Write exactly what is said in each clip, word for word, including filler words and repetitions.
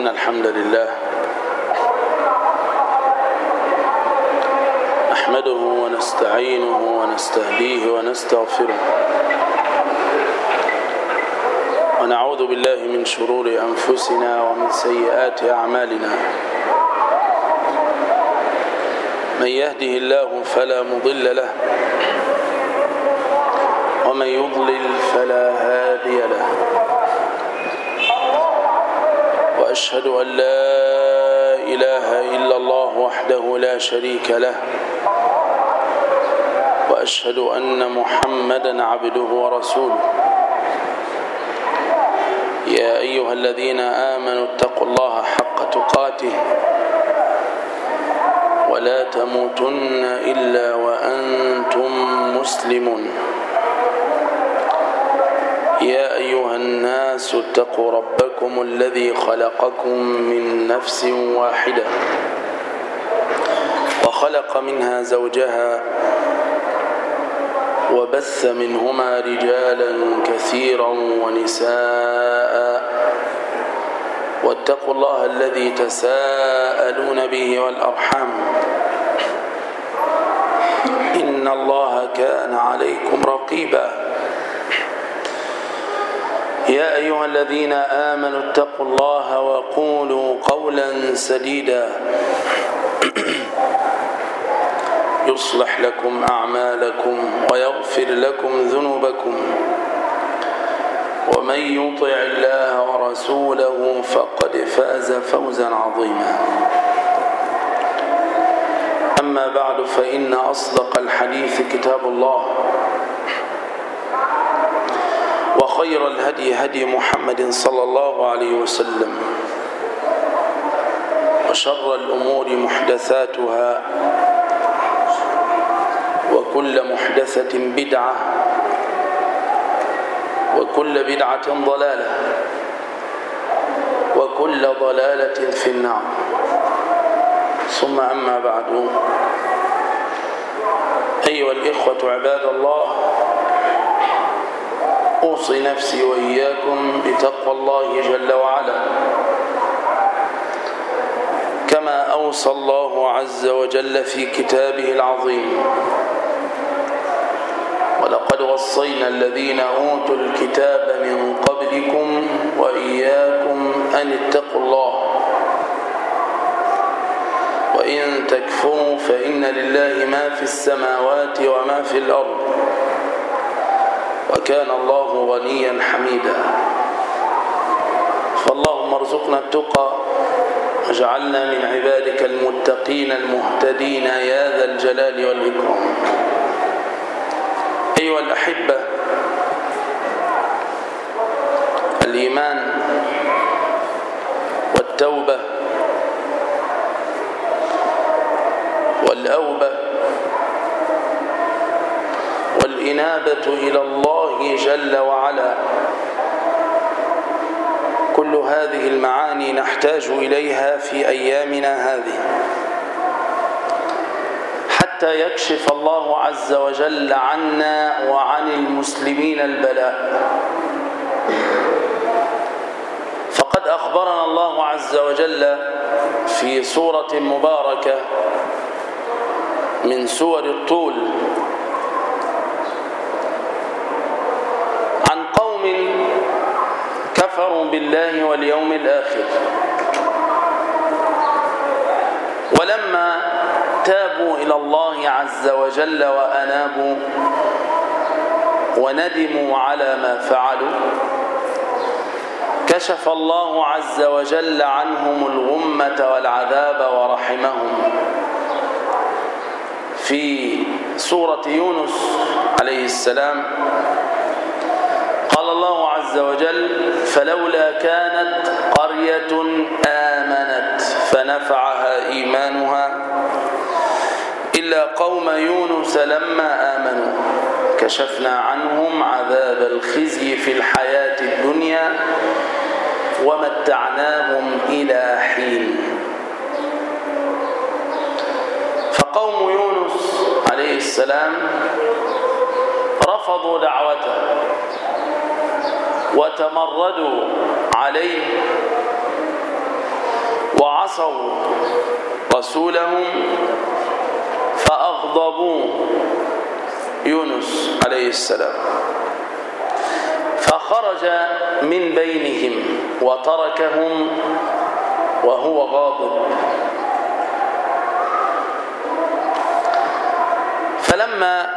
إن الحمد لله نحمده ونستعينه ونستهديه ونستغفره ونعوذ بالله من شرور أنفسنا ومن سيئات أعمالنا. من يهده الله فلا مضل له ومن يضلل فلا هادي له. وأشهد أن لا إله إلا الله وحده لا شريك له وأشهد أن محمدا عبده ورسوله. يا أيها الذين آمنوا اتقوا الله حق تقاته ولا تموتن إلا وأنتم مسلمون. يا أيها الناس اتقوا ربكم الذي خلقكم من نفس واحدة وخلق منها زوجها وبث منهما رجالا كثيرا ونساء واتقوا الله الذي تساءلون به والأرحام إن الله كان عليكم رقيبا. يا أيها الذين آمنوا اتقوا الله وقولوا قولا سديدا يصلح لكم أعمالكم ويغفر لكم ذنوبكم ومن يطع الله ورسوله فقد فاز فوزا عظيما. أما بعد فإن أصدق الحديث كتاب الله وخير الهدي هدي محمد صلى الله عليه وسلم وشر الأمور محدثاتها وكل محدثة بدعة وكل بدعة ضلالة وكل ضلالة في النار. ثم أما بعد، أيها الإخوة عباد الله، أوصي نفسي وإياكم بتقوى الله جل وعلا كما أوصى الله عز وجل في كتابه العظيم. ولقد وصينا الذين أوتوا الكتاب من قبلكم وإياكم أن اتقوا الله وإن تكفروا فإن لله ما في السماوات وما في الأرض وكان الله غنيا حميدا. فاللهم ارزقنا التقى واجعلنا من عبادك المتقين المهتدين يا ذا الجلال والإكرام. أيها الأحبة، الإيمان والتوبة والأوبة والإنابة إلى الله جل وعلا، كل هذه المعاني نحتاج إليها في أيامنا هذه حتى يكشف الله عز وجل عنا وعن المسلمين البلاء. فقد أخبرنا الله عز وجل في سورة مباركة من سور الطول عن قوم كفروا بالله واليوم الآخر، ولما تابوا إلى الله عز وجل وأنابوا وندموا على ما فعلوا كشف الله عز وجل عنهم الغمة والعذاب ورحمهم. في سورة يونس عليه السلام قال الله عز وجل: فلولا كانت قرية آمنت فنفعها إيمانها إلا قوم يونس لما آمنوا كشفنا عنهم عذاب الخزي في الحياة الدنيا ومتعناهم إلى حين. فقوم يونس عليه السلام رفضوا دعوته وتمردوا عليه وعصوا رسولهم فأغضبوه يونس عليه السلام، فخرج من بينهم وتركهم وهو غاضب. فلما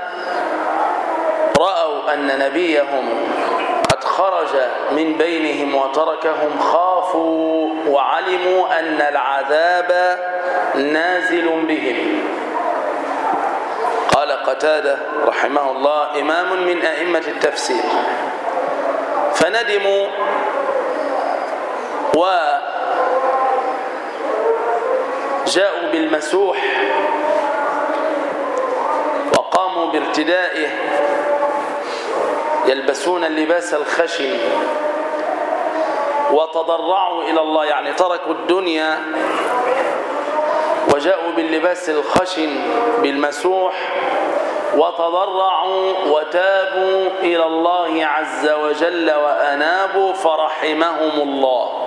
رأوا أن نبيهم قد خرج من بينهم وتركهم خافوا وعلموا أن العذاب نازل بهم. قال قتادة رحمه الله إمام من أئمة التفسير: فندموا وجاءوا بالمسوح وقاموا بارتدائه، يلبسون اللباس الخشن، وتضرعوا إلى الله، يعني تركوا الدنيا وجاءوا باللباس الخشن بالمسوح وتضرعوا وتابوا إلى الله عز وجل وأنابوا فرحمهم الله.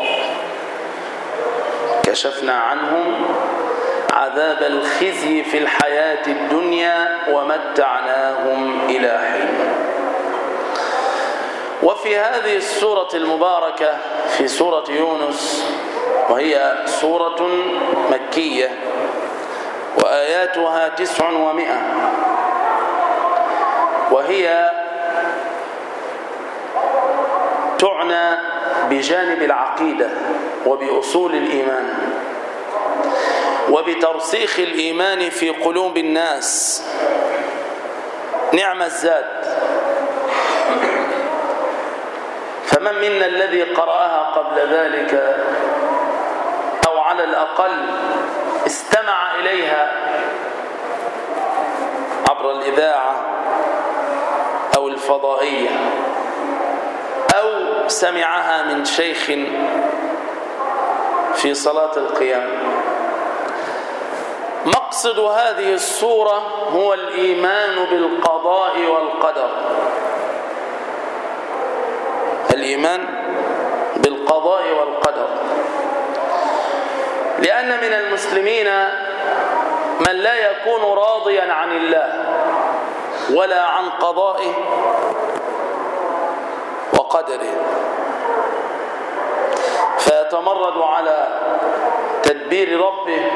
كشفنا عنهم عذاب الخزي في الحياة الدنيا ومتعناهم إلى حين. وفي هذه السورة المباركة في سورة يونس، وهي سورة مكية وآياتها تسع ومئة، وهي تعنى بجانب العقيدة وبأصول الإيمان وبترسيخ الإيمان في قلوب الناس. نعم الزاد. فمن منا الذي قرأها قبل ذلك أو على الأقل استمع إليها عبر الإذاعة أو الفضائية أو سمعها من شيخ في صلاة القيام؟ مقصد هذه السورة هو الإيمان بالقضاء والقدر، الإيمان بالقضاء والقدر، لأن من المسلمين من لا يكون راضيا عن الله ولا عن قضائه وقدره، فيتمرد على تدبير ربه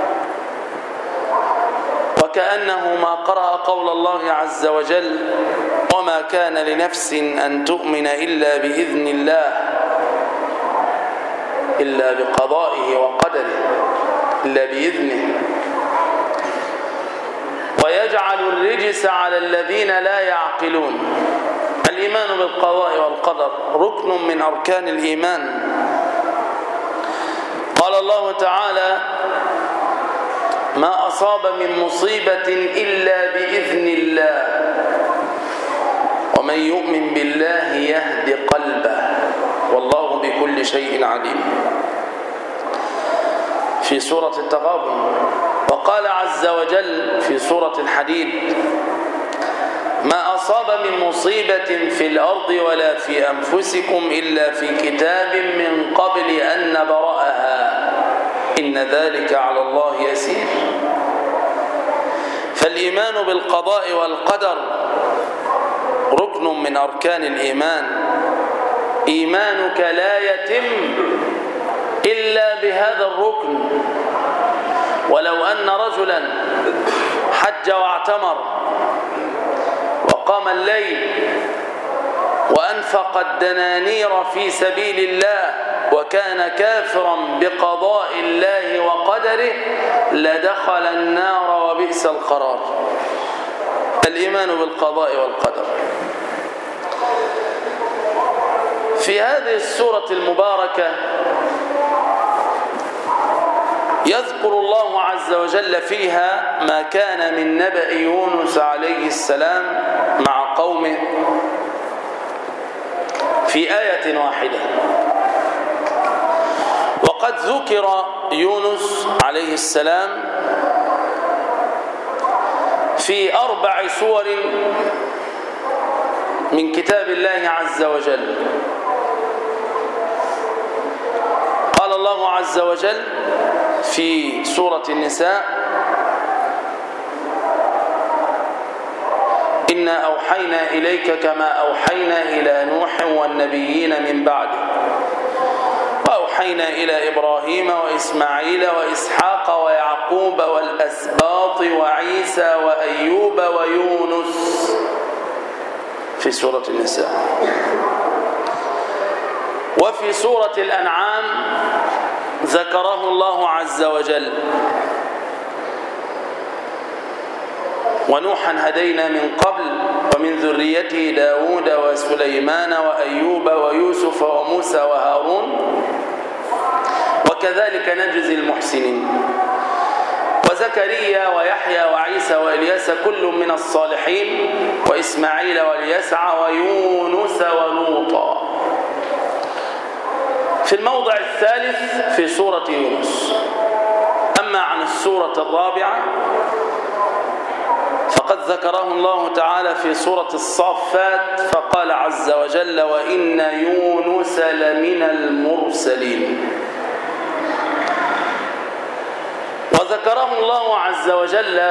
وكأنه ما قرأ قول الله عز وجل: وما كان لنفس أن تؤمن إلا بإذن الله، إلا بقضائه وقدره، إلا بإذنه. ويجعل الرجس على الذين لا يعقلون. الإيمان بالقضاء والقدر ركن من أركان الإيمان. قال الله تعالى: ما أصاب من مصيبة إلا بإذن الله ومن يؤمن بالله يهد قلبه والله بكل شيء عليم. في سورة التغابن. وقال عز وجل في سورة الحديد: ما أصاب من مصيبة في الأرض ولا في أنفسكم إلا في كتاب من قبل أن نبرأها إن ذلك على الله يسير. فالإيمان بالقضاء والقدر ركن من أركان الإيمان. إيمانك لا يتم إلا بهذا الركن. ولو أن رجلا حج واعتمر وقام الليل وأنفق الدنانير في سبيل الله وكان كافرا بقضاء الله وقدره لدخل النار وبئس القرار. الإيمان بالقضاء والقدر. في هذه السورة المباركة يذكر الله عز وجل فيها ما كان من نبأ يونس عليه السلام مع قومه في آية واحدة. وقد ذكر يونس عليه السلام في أربع سور من كتاب الله عز وجل. قال الله عز وجل في سورة النساء: إنا أوحينا إليك كما أوحينا إلى نوح والنبيين من بعده وأوحينا إلى إبراهيم وإسماعيل وإسحاق ويعقوب والأسباط وعيسى وأيوب ويونس في سورة النساء. وفي سورة الأنعام ذكره الله عز وجل: ونوحا هدينا من قبل ومن ذريته داود وسليمان وأيوب ويوسف وموسى وهارون وكذلك نجزي المحسنين. وزكريا ويحيى وعيسى وإلياس كل من الصالحين وإسماعيل واليسع ويونس ولوطا. في الموضع الثالث في سورة يونس. أما عن السورة الرابعة فقد ذكره الله تعالى في سورة الصافات فقال عز وجل: وإن يونس لمن المرسلين. وذكره الله عز وجل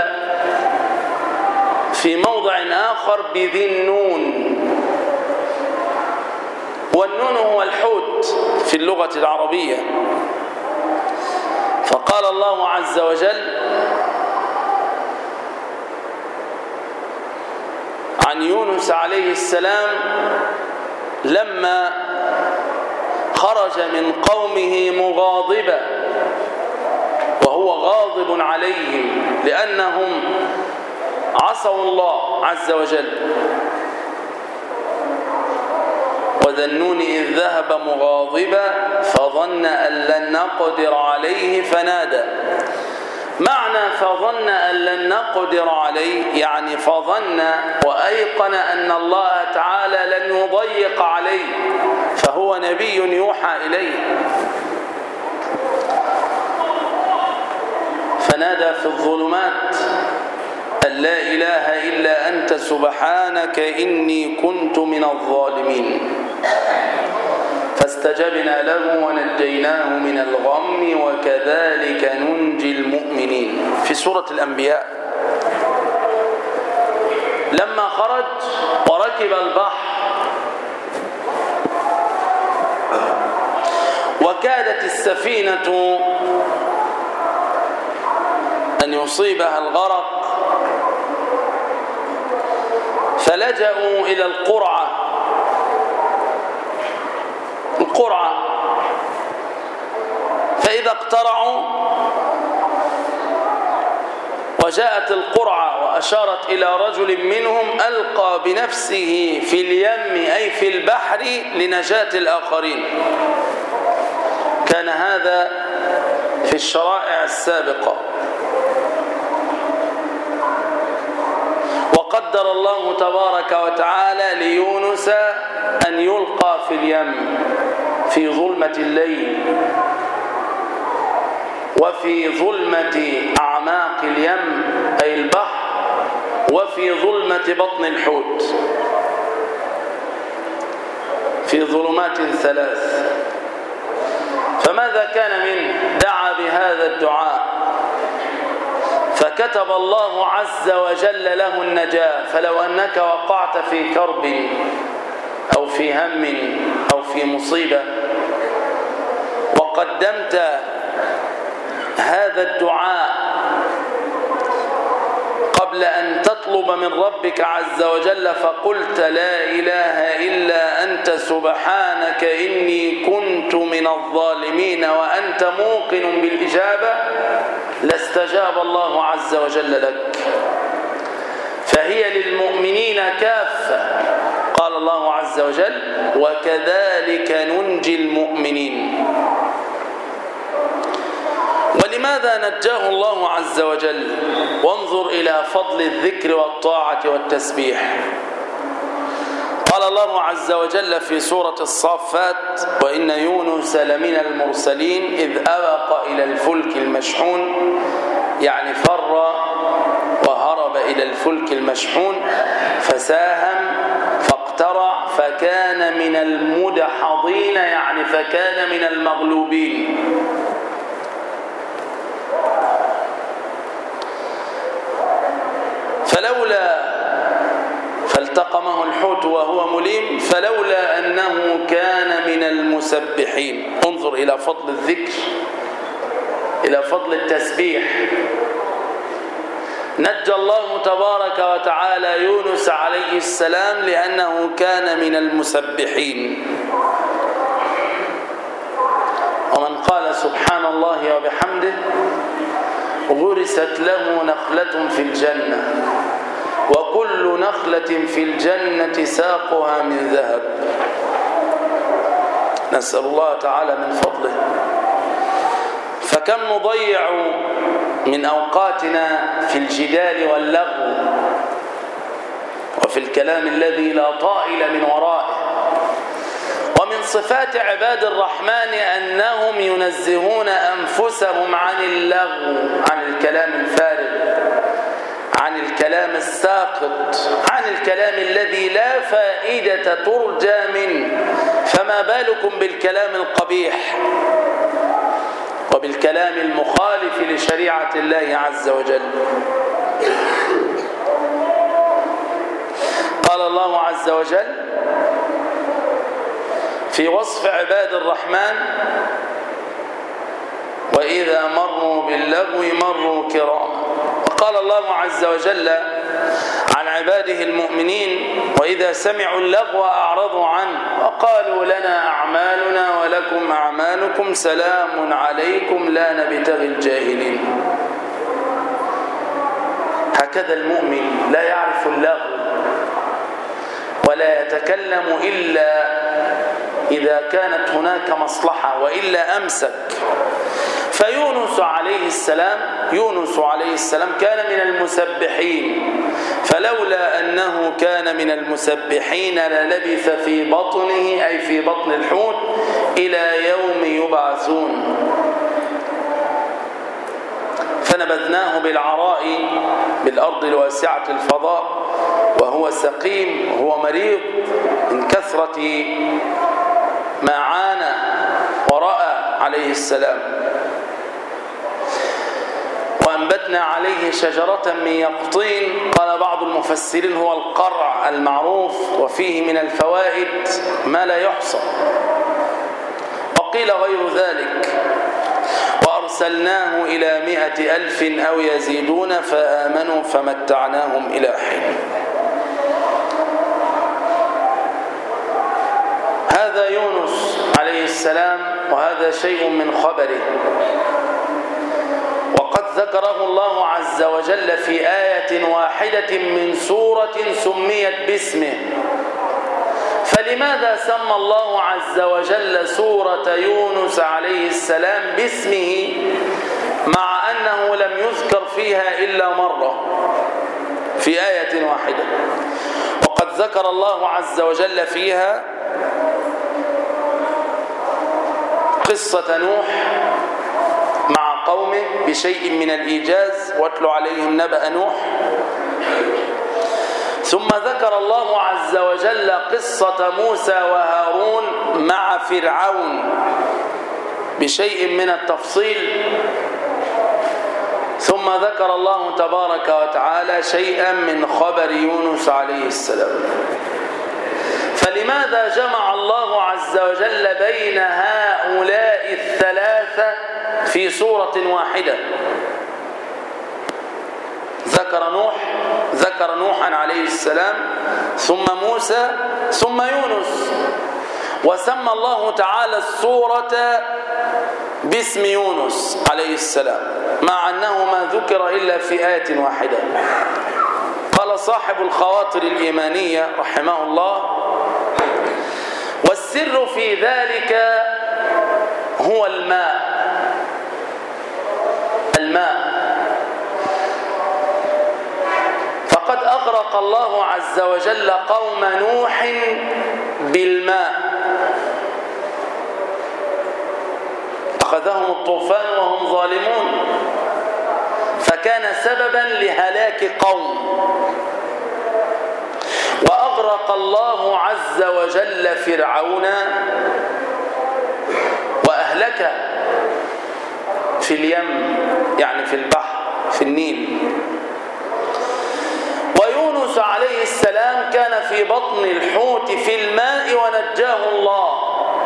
في موضع آخر بذي النون، والنون هو الحوت في اللغة العربية. فقال الله عز وجل عن يونس عليه السلام لما خرج من قومه مغاضبا وهو غاضب عليهم لأنهم عصوا الله عز وجل: وذا النون إذ ذهب مغاضبا فظن أن لن نقدر عليه فنادى. معنى فظن أن لن نقدر عليه يعني فظن وأيقن أن الله تعالى لن يضيق عليه، فهو نبي يوحى إليه. فنادى في الظلمات أن لا إله إلا أنت سبحانك إني كنت من الظالمين. فاستجبنا له ونجيناه من الغم وكذلك ننجي المؤمنين. في سورة الأنبياء لما خرج وركب البحر وكادت السفينة أن يصيبها الغرق فلجأوا إلى القرعة. القرعة فإذا اقترعوا وجاءت القرعة وأشارت إلى رجل منهم ألقى بنفسه في اليم أي في البحر لنجاة الآخرين. كان هذا في الشرائع السابقة. وقدر الله تبارك وتعالى ليونس أن يلقى في اليم في ظلمة الليل وفي ظلمة أعماق اليم أي البحر وفي ظلمة بطن الحوت، في ظلمات ثلاث. فماذا كان منه؟ دعا بهذا الدعاء فكتب الله عز وجل له النجاة. فلو أنك وقعت في كرب أو في هم أو في مصيبة وقدمت هذا الدعاء قبل أن تطلب من ربك عز وجل فقلت لا إله إلا أنت سبحانك إني كنت من الظالمين وأنت موقن بالإجابة لاستجاب الله عز وجل لك. فهي للمؤمنين كافة. قال الله عز وجل وكذلك ننجي المؤمنين. ولماذا نجاه الله عز وجل؟ وانظر إلى فضل الذكر والطاعة والتسبيح. قال الله عز وجل في سورة الصافات وإن يونس لمن المرسلين إذ أبق إلى الفلك المشحون، يعني فر وهرب إلى الفلك المشحون فساهم فاقترع فكان من المدحضين، يعني فكان من المغلوبين. فلولا فالتقمه الحوت وهو مليم فلولا أنه كان من المسبحين. انظر إلى فضل الذكر، إلى فضل التسبيح. نجى الله تبارك وتعالى يونس عليه السلام لأنه كان من المسبحين. ومن قال سبحان الله وبحمده غرست له نخلة في الجنة وكل نخلة في الجنة ساقها من ذهب. نسأل الله تعالى من فضله. فكم نضيع من أوقاتنا في الجدال واللغو وفي الكلام الذي لا طائل من ورائه. ومن صفات عباد الرحمن أنهم ينزهون أنفسهم عن اللغو، عن الكلام الفارغ، عن الكلام الساقط، عن الكلام الذي لا فائدة ترجى منه. فما بالكم بالكلام القبيح وبالكلام المخالف لشريعة الله عز وجل. قال الله عز وجل في وصف عباد الرحمن: وإذا مروا باللغو مروا كراما. وقال الله عز وجل عن عباده المؤمنين: وإذا سمعوا اللغو أعرضوا عنه وقالوا لنا أعمالنا ولكم أعمالكم سلام عليكم لا نبتغي الجاهلين. هكذا المؤمن لا يعرف اللغو ولا يتكلم إلا إذا كانت هناك مصلحة وإلا أمسك. فيونس عليه السلام يونس عليه السلام كان من المسبحين، فلولا أنه كان من المسبحين للبث في بطنه أي في بطن الحوت إلى يوم يبعثون. فنبذناه بالعراء بالأرض الواسعة الفضاء وهو سقيم وهو مريض من كثرة ما عانى ورأى عليه السلام. وأنبتنا عليه شجرة من يقطين. قال بعض المفسرين هو القرع المعروف وفيه من الفوائد ما لا يحصى، وقيل غير ذلك. وأرسلناه إلى مائة ألف أو يزيدون فآمنوا فمتعناهم إلى حين. هذا يونس عليه السلام وهذا شيء من خبره. وقد ذكره الله عز وجل في آية واحدة من سورة سميت باسمه. فلماذا سمى الله عز وجل سورة يونس عليه السلام باسمه مع أنه لم يذكر فيها إلا مرة في آية واحدة؟ وقد ذكر الله عز وجل فيها قصة نوح مع قومه بشيء من الإيجاز: واتل عليهم نبأ نوح. ثم ذكر الله عز وجل قصة موسى وهارون مع فرعون بشيء من التفصيل. ثم ذكر الله تبارك وتعالى شيئا من خبر يونس عليه السلام. فلماذا جمع الله عز وجل بين هؤلاء الثلاثة في سورة واحدة؟ ذكر نوح ذكر نوحا عليه السلام ثم موسى ثم يونس، وسمى الله تعالى السورة باسم يونس عليه السلام مع أنه ما ذكر إلا في آية واحدة. قال صاحب الخواطر الإيمانية رحمه الله: والسر في ذلك هو الماء. الماء فقد أغرق الله عز وجل قوم نوح بالماء، أخذهم الطوفان وهم ظالمون فكان سببا لهلاك قوم. وأغرق الله عز وجل فرعون في اليم يعني في البحر في النيل. ويونس عليه السلام كان في بطن الحوت في الماء ونجاه الله،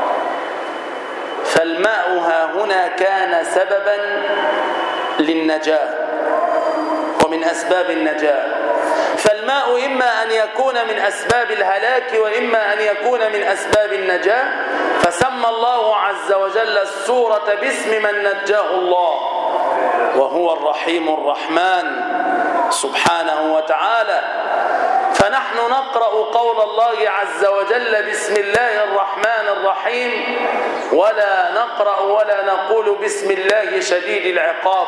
فالماء ها هنا كان سببا للنجاة ومن أسباب النجاة. فالماء إما أن يكون من أسباب الهلاك وإما أن يكون من أسباب النجاة، فسمى الله عز وجل السورة باسم من نجاه الله، وهو الرحيم الرحمن سبحانه وتعالى. فنحن نقرأ قول الله عز وجل بسم الله الرحمن الرحيم، ولا نقرأ ولا نقول بسم الله شديد العقاب.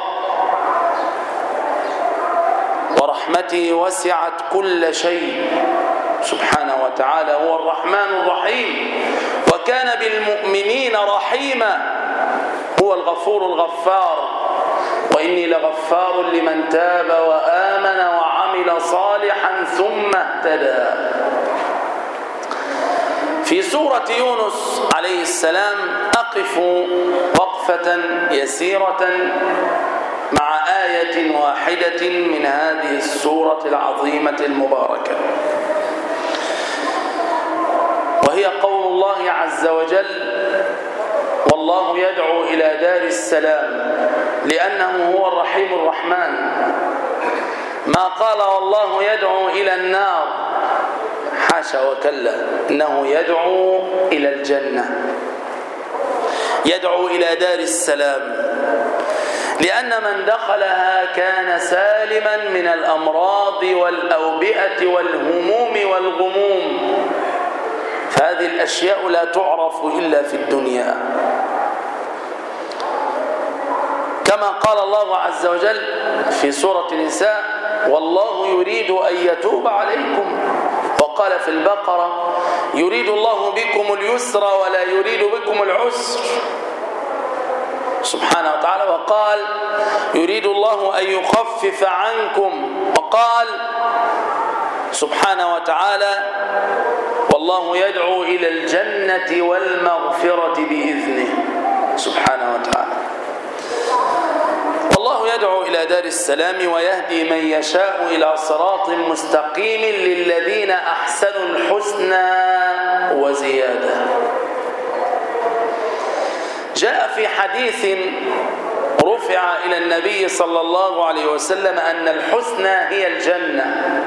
ورحمتي وسعت كل شيء سبحانه وتعالى، هو الرحمن الرحيم، وكان بالمؤمنين رحيما، هو الغفور الغفار. وإني لغفار لمن تاب وآمن وعمل صالحا ثم اهتدى. في سورة يونس عليه السلام أقف وقفة يسيرة مع آية واحدة من هذه السورة العظيمة المباركة، وهي قول الله عز وجل: والله يدعو إلى دار السلام، لأنه هو الرحيم الرحمن. ما قال والله يدعو إلى النار، حاشا وكلا، إنه يدعو إلى الجنة، يدعو إلى دار السلام، لأن من دخلها كان سالما من الأمراض والأوبئة والهموم والغموم، فهذه الأشياء لا تعرف إلا في الدنيا. كما قال الله عز وجل في سورة النساء: والله يريد أن يتوب عليكم. وقال في البقرة: يريد الله بكم اليسر ولا يريد بكم العسر سبحانه وتعالى. وقال: يريد الله أن يخفف عنكم. وقال سبحانه وتعالى: والله يدعو إلى الجنة والمغفرة بإذنه سبحانه وتعالى. والله يدعو إلى دار السلام ويهدي من يشاء إلى صراط مستقيم للذين أحسنوا الحسنى وزيادة. جاء في حديث رفع إلى النبي صلى الله عليه وسلم أن الحسنى هي الجنة،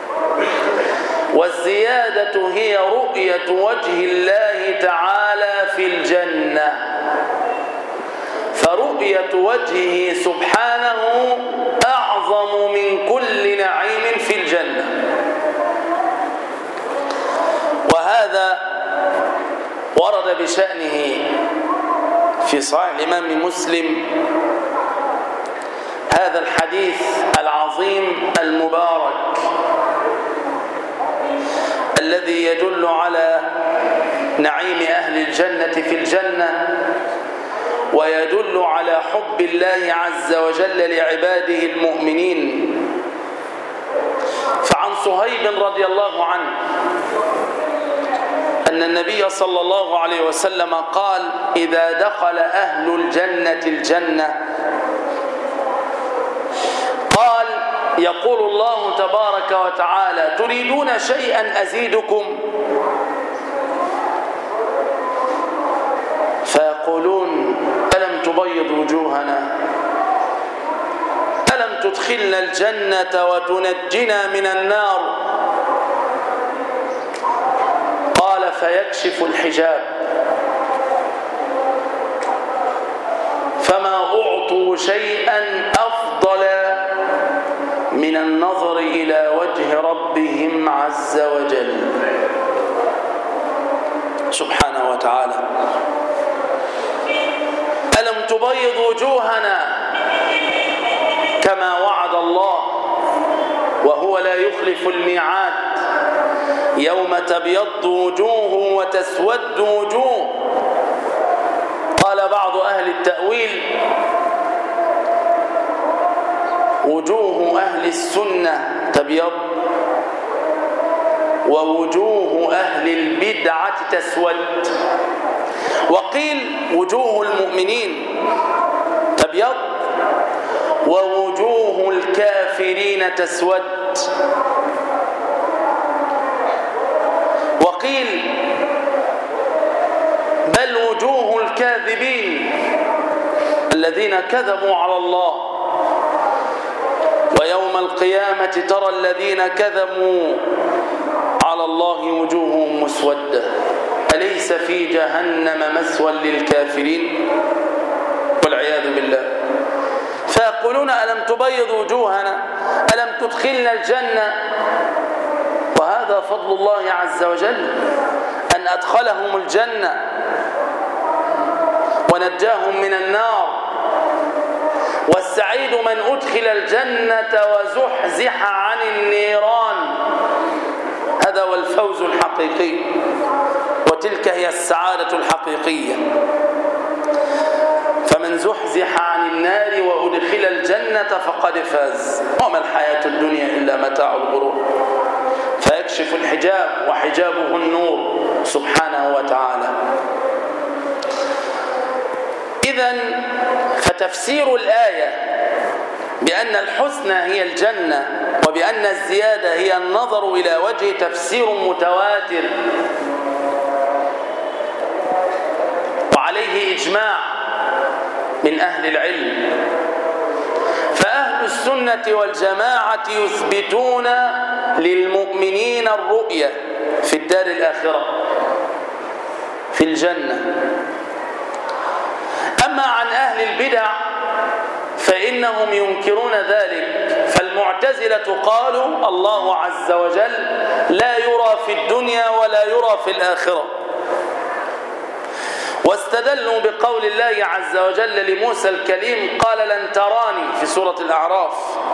والزيادة هي رؤية وجه الله تعالى في الجنة، فرؤية وجهه سبحانه أعظم من كل نعيم في الجنة. وهذا ورد بشأنه في صحيح الإمام مسلم هذا الحديث العظيم المبارك الذي يدل على نعيم أهل الجنة في الجنة، ويدل على حب الله عز وجل لعباده المؤمنين. فعن صهيب رضي الله عنه أن النبي صلى الله عليه وسلم قال: إذا دخل أهل الجنة الجنة قال يقول الله تبارك وتعالى: تريدون شيئا أزيدكم؟ فيقولون: ألم تبيض وجوهنا؟ ألم تدخلنا الجنة وتنجنا من النار؟ قال: فيكشف الحجاب، فما أعطوا شيئا أفضل من النظر إلى وجه ربهم عز وجل سبحانه وتعالى. ألم تبيض وجوهنا كما وعد الله، وهو لا يخلف الميعاد، يوم تبيض وجوه وتسود وجوه. قال بعض أهل التأويل: وجوه أهل السنة تبيض، ووجوه أهل البدعة تسود. وقيل: وجوه المؤمنين تبيض ووجوه الكافرين تسود. وقيل بل وجوه الكاذبين الذين كذبوا على الله. ويوم القيامة ترى الذين كذبوا على الله وجوههم مسودة أليس في جهنم مثوى للكافرين والعياذ بالله. فيقولون ألم تبيض وجوهنا ألم تدخلنا الجنة. وهذا فضل الله عز وجل أن أدخلهم الجنة ونجاهم من النار. والسعيد من أدخل الجنة وزحزح عن النيران. هذا هو الفوز الحقيقي وتلك هي السعادة الحقيقية. فمن زحزح عن النار وأدخل الجنة فقد فاز. وما الحياة الدنيا إلا متاع الغرور. فيكشف الحجاب وحجابه النور سبحانه وتعالى. إذن فتفسير الآية بأن الحسنى هي الجنة وبأن الزيادة هي النظر إلى وجه تفسير متواتر وعليه إجماع من أهل العلم. فأهل السنة والجماعة يثبتون للمؤمنين الرؤية في الدار الآخرة في الجنة. أما عن أهل البدع فإنهم ينكرون ذلك. فالمعتزلة قالوا الله عز وجل لا يرى في الدنيا ولا يرى في الآخرة. واستدلوا بقول الله عز وجل لموسى الكليم قال لن تراني في سورة الأعراف.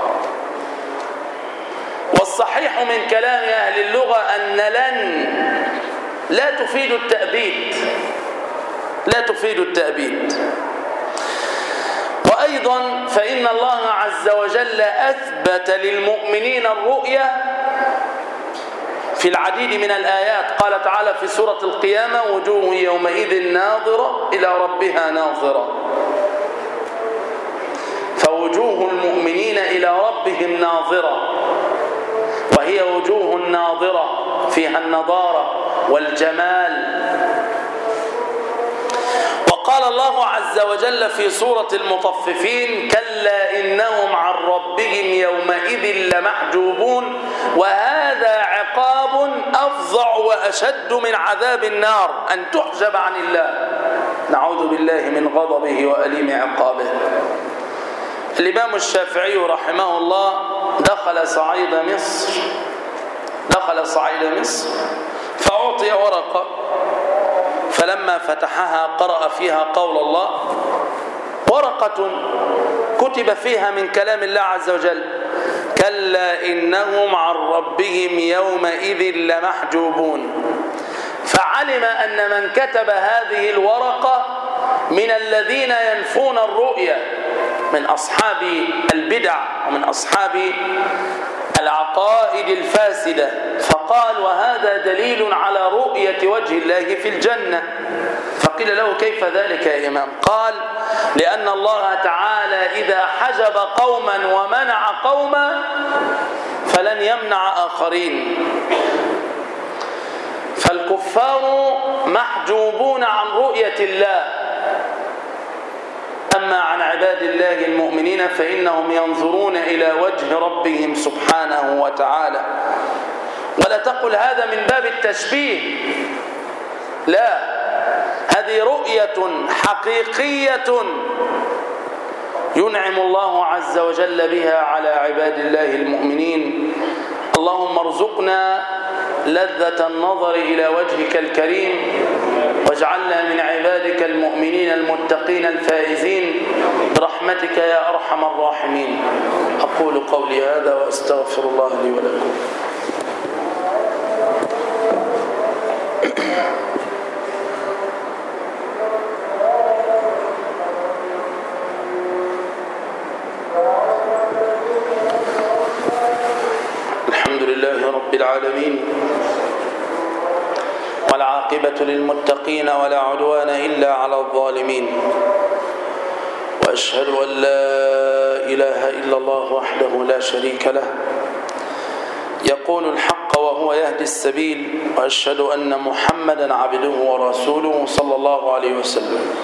والصحيح من كلام أهل اللغة أن لن لا تفيد التأبيد لا تفيد التأبيد. وأيضا فإن الله عز وجل أثبت للمؤمنين الرؤية في العديد من الآيات. قال تعالى في سورة القيامة وجوه يومئذ ناظرة إلى ربها ناظرة. فوجوه المؤمنين إلى ربهم ناظرة وهي وجوه ناظرة فيها النضارة والجمال. وقال الله عز وجل في سورة المطففين كلا إنهم عن ربهم يومئذ لمحجوبون وهذا عقاب أفظع وأشد من عذاب النار أن تحجب عن الله. نعوذ بالله من غضبه وأليم عقابه. الإمام الشافعي رحمه الله دخل صعيد مصر دخل صعيد مصر فأعطي ورقة فلما فتحها قرأ فيها قول الله. ورقة كتب فيها من كلام الله عز وجل كلا إنهم عن ربهم يومئذ لمحجوبون. فعلم أن من كتب هذه الورقة من الذين ينفون الرؤية من أصحاب البدع ومن أصحاب العقائد الفاسدة. فقال وهذا دليل على رؤية وجه الله في الجنة. فقيل له كيف ذلك يا إمام؟ قال لأن الله تعالى إذا حجب قوما ومنع قوما فلن يمنع آخرين. فالكفار محجوبون عن رؤية الله. أما عن عباد الله المؤمنين فإنهم ينظرون إلى وجه ربهم سبحانه وتعالى. ولا تقل هذا من باب التشبيه، لا، هذه رؤية حقيقية ينعم الله عز وجل بها على عباد الله المؤمنين. اللهم ارزقنا لذة النظر إلى وجهك الكريم واجعلنا من عبادك المؤمنين المتقين الفائزين برحمتك يا أرحم الراحمين. أقول قولي هذا وأستغفر الله لي ولكم. الحمد لله رب العالمين والعاقبة للمتقين ولا عدوان إلا على الظالمين. وأشهد أن لا إله إلا الله وحده لا شريك له يقول الحق وهو يهدي السبيل، وأشهد أن محمدا عبده ورسوله صلى الله عليه وسلم.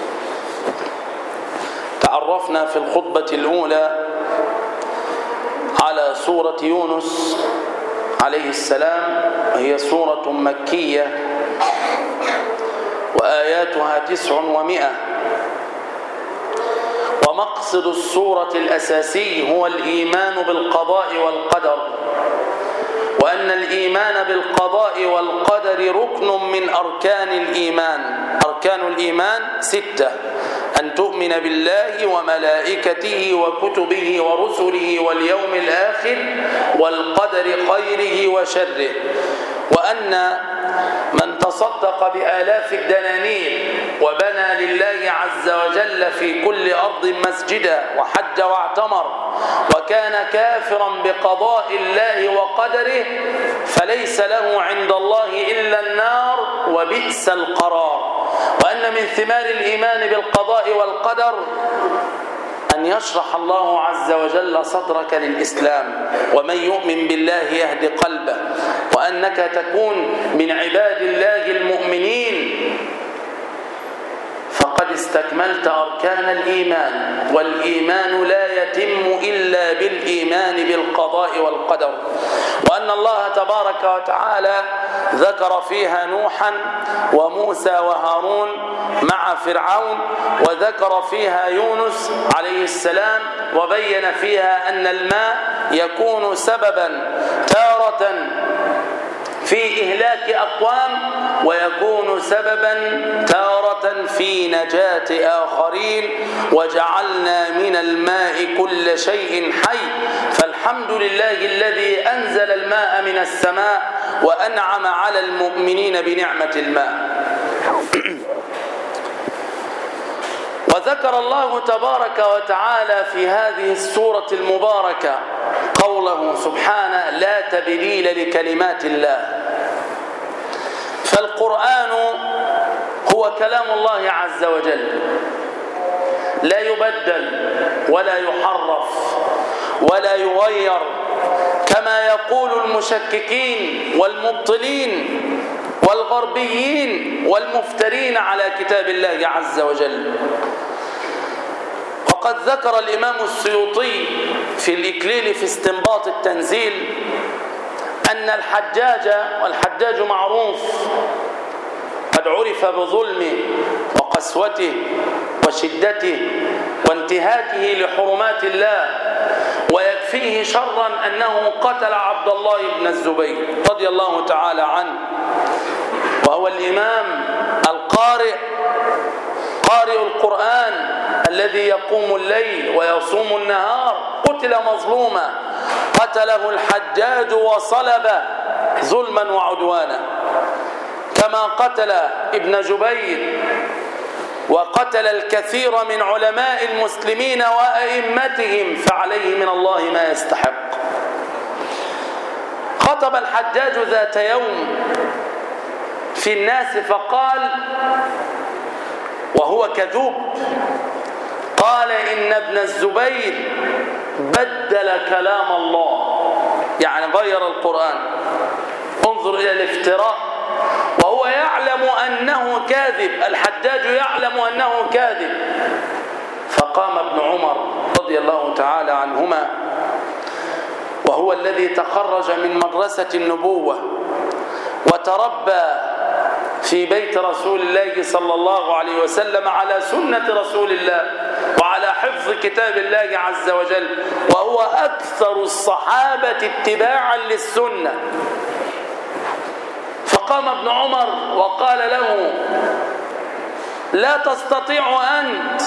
تعرفنا في الخطبة الأولى على سورة يونس عليه السلام، وهي سورة مكية وآياتها تسع ومئة. ومقصد السورة الأساسي هو الإيمان بالقضاء والقدر، وأن الإيمان بالقضاء والقدر ركن من أركان الإيمان. أركان الإيمان ستة: أن تؤمن بالله وملائكته وكتبه ورسله واليوم الآخر والقدر خيره وشره، وأن من تصدق بآلاف الدنانير وبنى لله عز وجل في كل أرض مسجدا وحج واعتمر وكان كافرا بقضاء الله وقدره فليس له عند الله إلا النار وبئس القرار. وأن من ثمار الإيمان بالقضاء والقدر أن يشرح الله عز وجل صدرك للإسلام، ومن يؤمن بالله يهدي قلبه، وأنك تكون من عباد الله المؤمنين فقد استكملت أركان الإيمان. والإيمان لا يتم إلا بالإيمان بالقضاء والقدر. وأن الله تبارك وتعالى ذكر فيها نوحا وموسى وهارون مع فرعون، وذكر فيها يونس عليه السلام، وبين فيها أن الماء يكون سببا تارة في إهلاك أقوام ويكون سببا تارة في نجاة آخرين. وجعلنا من الماء كل شيء حي، فالحمد لله الذي أنزل الماء من السماء وأنعم على المؤمنين بنعمة الماء. وذكر الله تبارك وتعالى في هذه السورة المباركة قوله سبحانه: لا تبديل لكلمات الله. فالقرآن هو كلام الله عز وجل، لا يبدل ولا يحرف ولا يغير كما يقول المشككين والمبطلين والغربيين والمفترين على كتاب الله عز وجل. وقد ذكر الإمام السيوطي في الإكليل في استنباط التنزيل أن الحجاج، والحجاج معروف قد عرف بظلمه وقسوته وشدته وانتهاكه لحرمات الله، ويكفيه شرا أنه قتل عبد الله بن الزبير رضي الله تعالى عنه، وهو الإمام القارئ قارئ القرآن الذي يقوم الليل ويصوم النهار، قتل مظلوما، قتله الحجاج وصلبه ظلما وعدوانا، كما قتل ابن جبير وقتل الكثير من علماء المسلمين وأئمتهم، فعليه من الله ما يستحق. خطب الحجاج ذات يوم في الناس فقال، وهو كذوب، قال: إن ابن الزبير بدل كلام الله، يعني غير القرآن. انظر إلى الافتراء، وهو يعلم أنه كاذب، الحجاج يعلم أنه كاذب. فقام ابن عمر رضي الله تعالى عنهما، وهو الذي تخرج من مدرسة النبوة وتربى في بيت رسول الله صلى الله عليه وسلم على سنة رسول الله وعلى حفظ كتاب الله عز وجل، وهو أكثر الصحابة اتباعا للسنة. فقام ابن عمر وقال له: لا تستطيع أنت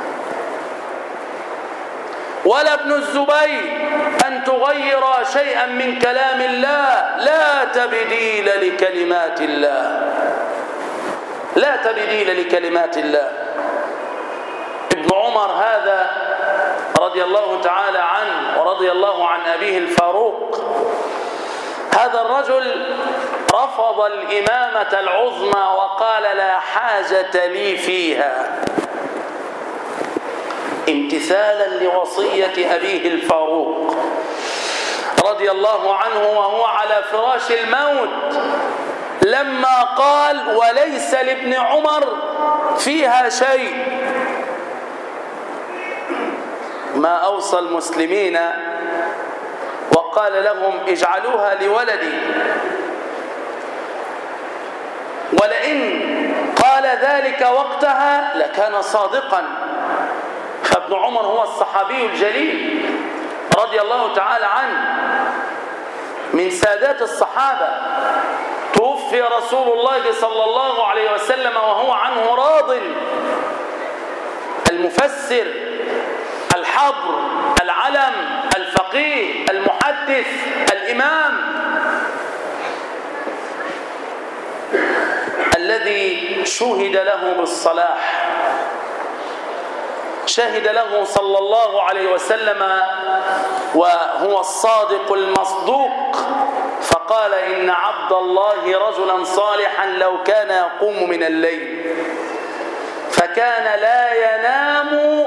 ولا ابن الزبير أن تغير شيئا من كلام الله، لا تبديل لكلمات الله، لا تبديل لكلمات الله. ابن عمر هذا رضي الله تعالى عنه ورضي الله عن أبيه الفاروق، هذا الرجل رفض الإمامة العظمى وقال: لا حاجة لي فيها. امتثالا لوصية أبيه الفاروق رضي الله عنه وهو على فراش الموت لما قال وليس لابن عمر فيها شيء. ما أوصى المسلمين وقال لهم اجعلوها لولدي، ولئن قال ذلك وقتها لكان صادقا. فابن عمر هو الصحابي الجليل رضي الله تعالى عنه من سادات الصحابة، توفي رسول الله صلى الله عليه وسلم وهو عنه راض، المفسر الحبر العلم الفقيه المحدث الإمام الذي شهد له بالصلاح، شهد له صلى الله عليه وسلم وهو الصادق المصدوق، فقال إن عبد الله رجلا صالحا لو كان يقوم من الليل فكان لا ينام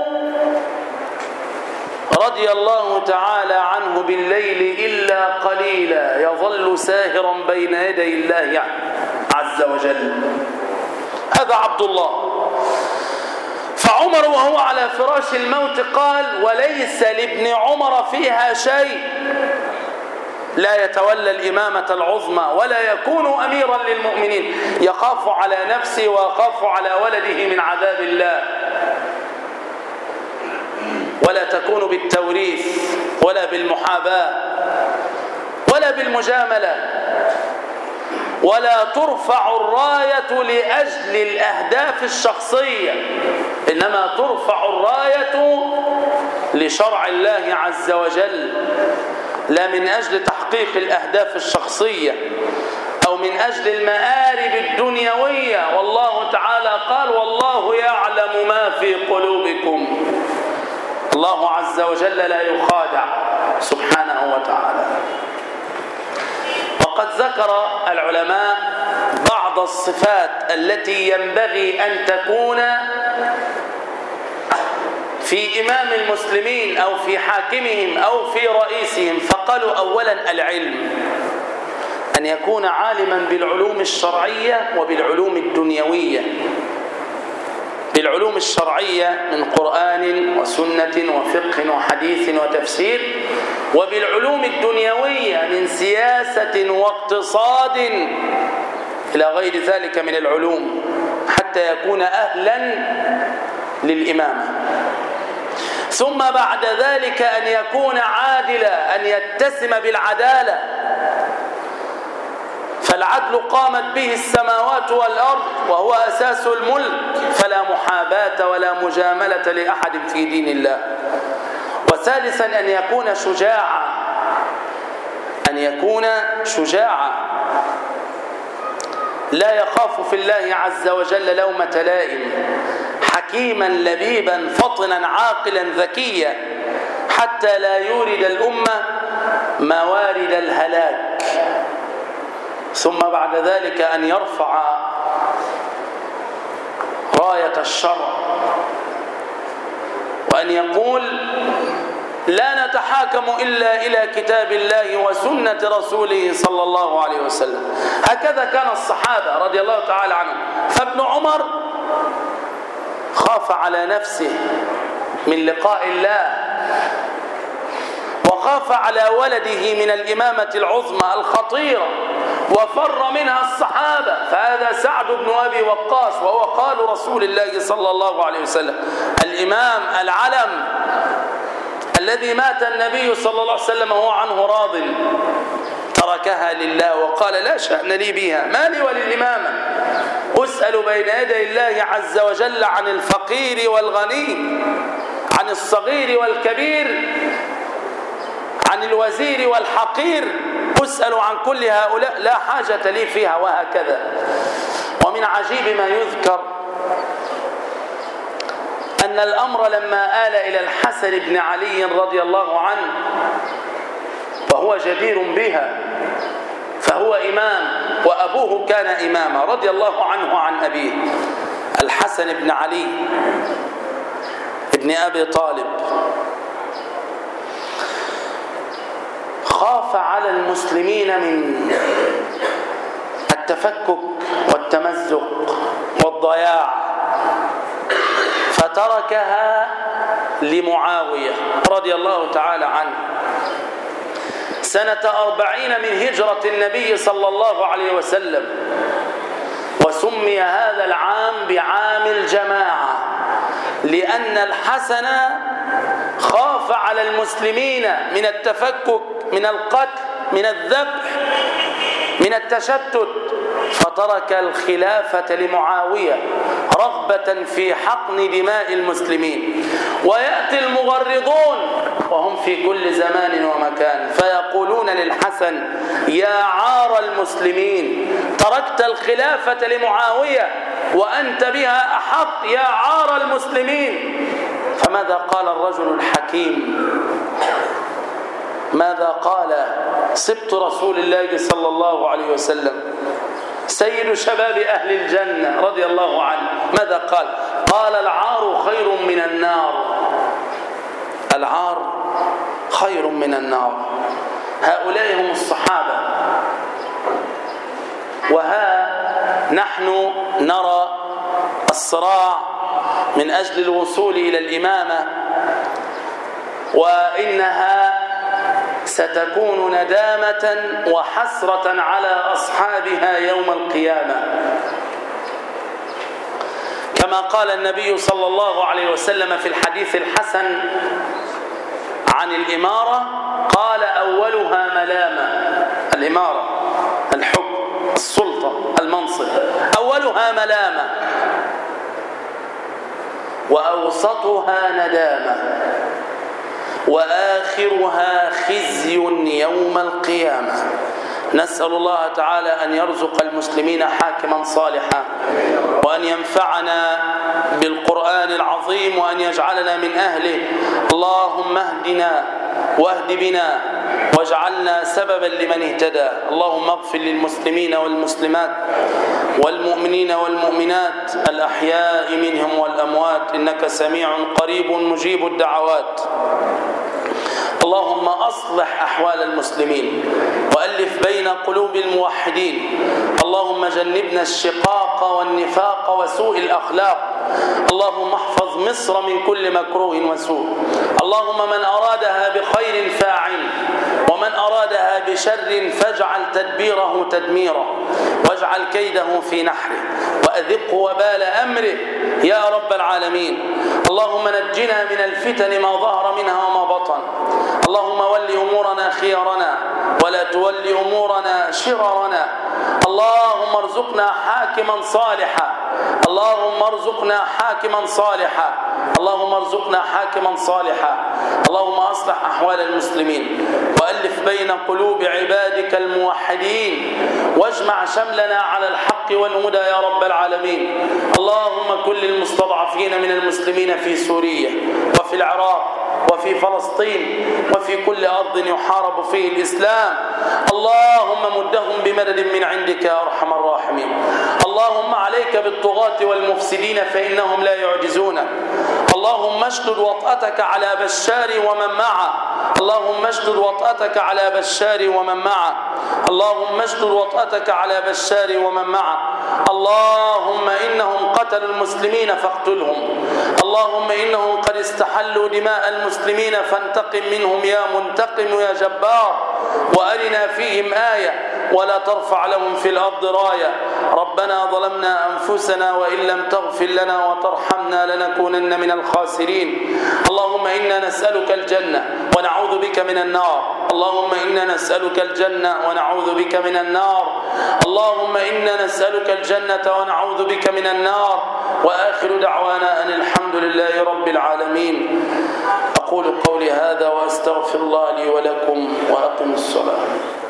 رضي الله تعالى عنه بالليل إلا قليلا، يظل ساهرا بين يدي الله عز وجل. هذا عبد الله. فعمر وهو على فراش الموت قال وليس لابن عمر فيها شيء، لا يتولى الإمامة العظمى ولا يكون أميرا للمؤمنين، يخاف على نفسه ويخاف على ولده من عذاب الله. ولا تكون بالتوريث ولا بالمحاباة ولا بالمجاملة، ولا ترفع الراية لأجل الأهداف الشخصية، إنما ترفع الراية لشرع الله عز وجل، لا من أجل تحقيق الأهداف الشخصية أو من أجل المآرب الدنيوية. والله تعالى قال والله يعلم ما في قلوبكم. الله عز وجل لا يخادع سبحانه وتعالى. وقد ذكر العلماء بعض الصفات التي ينبغي أن تكون في إمام المسلمين أو في حاكمهم أو في رئيسهم، فقالوا أولا العلم، أن يكون عالما بالعلوم الشرعية وبالعلوم الدنيوية. بالعلوم الشرعية من قرآن وسنة وفقه وحديث وتفسير، وبالعلوم الدنيوية من سياسة واقتصاد إلى غير ذلك من العلوم، حتى يكون أهلا للإمامة. ثم بعد ذلك أن يكون عادلا، أن يتسم بالعدالة، فالعدل قامت به السماوات والأرض وهو أساس الملك، فلا محاباة ولا مجاملة لأحد في دين الله. وثالثا أن يكون شجاعا، أن يكون شجاعا لا يخاف في الله عز وجل لومة لائم، حكيما لبيبا فطنا عاقلا ذكيا، حتى لا يورد الأمة موارد الهلاك. ثم بعد ذلك أن يرفع راية الشرع، وأن يقول لا نتحاكم إلا إلى كتاب الله وسنة رسوله صلى الله عليه وسلم. هكذا كان الصحابة رضي الله تعالى عنهم. فابن عمر خاف على نفسه من لقاء الله، وخاف على ولده من الإمامة العظمى الخطيرة، وفر منها الصحابة. فهذا سعد بن أبي وقاص وهو قال رسول الله صلى الله عليه وسلم، الإمام العلم الذي مات النبي صلى الله عليه وسلم وهو عنه راض، تركها لله وقال لا شأن لي بها، ما لي وللإمامة، أسأل بين يدي الله عز وجل عن الفقير والغني، عن الصغير والكبير، عن الوزير والحقير، أسأل عن كل هؤلاء، لا حاجة لي فيها. وهكذا. ومن عجيب ما يذكر أن الأمر لما آل إلى الحسن بن علي رضي الله عنه، فهو جدير بها، فهو إمام وأبوه كان إماما رضي الله عنه عن أبيه. الحسن بن علي ابن أبي طالب خاف على المسلمين من التفكك والتمزق والضياع، فتركها لمعاوية رضي الله تعالى عنه سنة أربعين من هجرة النبي صلى الله عليه وسلم، وسمي هذا العام بعام الجماعة، لأن الحسن خاف على المسلمين من التفكك، من القتل، من الذبح، من التشتت، فترك الخلافة لمعاوية رغبة في حقن دماء المسلمين. ويأتي المغرضون وهم في كل زمان ومكان فيقولون للحسن: يا عار المسلمين، تركت الخلافة لمعاوية وأنت بها أحق، يا عار المسلمين. فماذا قال الرجل الحكيم؟ ماذا قال سبط رسول الله صلى الله عليه وسلم، سيد شباب أهل الجنة رضي الله عنه؟ ماذا قال؟ قال: العار خير من النار، العار خير من النار. هؤلاء هم الصحابة، وها نحن نرى الصراع من أجل الوصول إلى الإمامة، وإنها ستكون ندامة وحسرة على أصحابها يوم القيامة. كما قال النبي صلى الله عليه وسلم في الحديث الحسن عن الإمارة، قال: أولها ملامة. الإمارة، الحكم، السلطة، المنصب، أولها ملامة، وأوسطها ندامة، وآخرها خزي يوم القيامة. نسأل الله تعالى أن يرزق المسلمين حاكما صالحا، وأن ينفعنا بالقرآن العظيم، وأن يجعلنا من أهله. اللهم اهدنا واهد بنا واجعلنا سببا لمن اهتدى. اللهم اغفر للمسلمين والمسلمات والمؤمنين والمؤمنات الأحياء منهم والأموات، إنك سميع قريب مجيب الدعوات. اللهم أصلح أحوال المسلمين وألف بين قلوب الموحدين. اللهم جنبنا الشقاق والنفاق وسوء الأخلاق. اللهم احفظ مصر من كل مكروه وسوء. اللهم من أرادها بخير فاعل، ومن أرادها بشر فاجعل تدبيره تدميرا، واجعل كيده في نحره، وأذقه وبال أمره يا رب العالمين. اللهم نجنا من الفتن ما ظهر منها وما بطن. اللهم ول أمورنا خيارنا ولا تول أمورنا شرارنا. اللهم ارزقنا حاكما صالحا، اللهم ارزقنا حاكما صالحا، اللهم ارزقنا حاكما صالحا. اللهم أصلح أحوال المسلمين وألف بين قلوب عبادك الموحدين، واجمع شملنا على الحق والهدى يا رب العالمين. اللهم كن للمستضعفين من المسلمين في سوريا وفي العراق وفي فلسطين وفي كل أرض يحارب فيه الإسلام. اللهم مدهم بمدد من عندك يا أرحم الراحمين. اللهم عليك بالطغاة والمفسدين فإنهم لا يعجزونك. اللهم اشدد وطأتك على بشار ومن معه. اللهم اشدد وطأتك على بشار ومن معه. اللهم اشدد وطأتك على بشار ومن معه. اللهم إنهم قتلوا المسلمين فاقتلهم. اللهم إنهم قد استحلوا دماء المسلمين فانتقم منهم يا منتقم يا جبار، وأرنا فيهم آية ولا ترفع لهم في الأرض راية. ربنا ظلمنا أنفسنا وإن لم تغفر لنا وترحمنا لنكونن من الخاسرين. اللهم إنا نسألك الجنة ونعوذ بك من النار. اللهم إنا نسألك الجنة ونعوذ بك من النار. اللهم إنا نسألك الجنة ونعوذ بك من النار. وآخر دعوانا أن الحمد لله رب العالمين. أقول قولي هذا وأستغفر الله لي ولكم، وأقم الصلاة.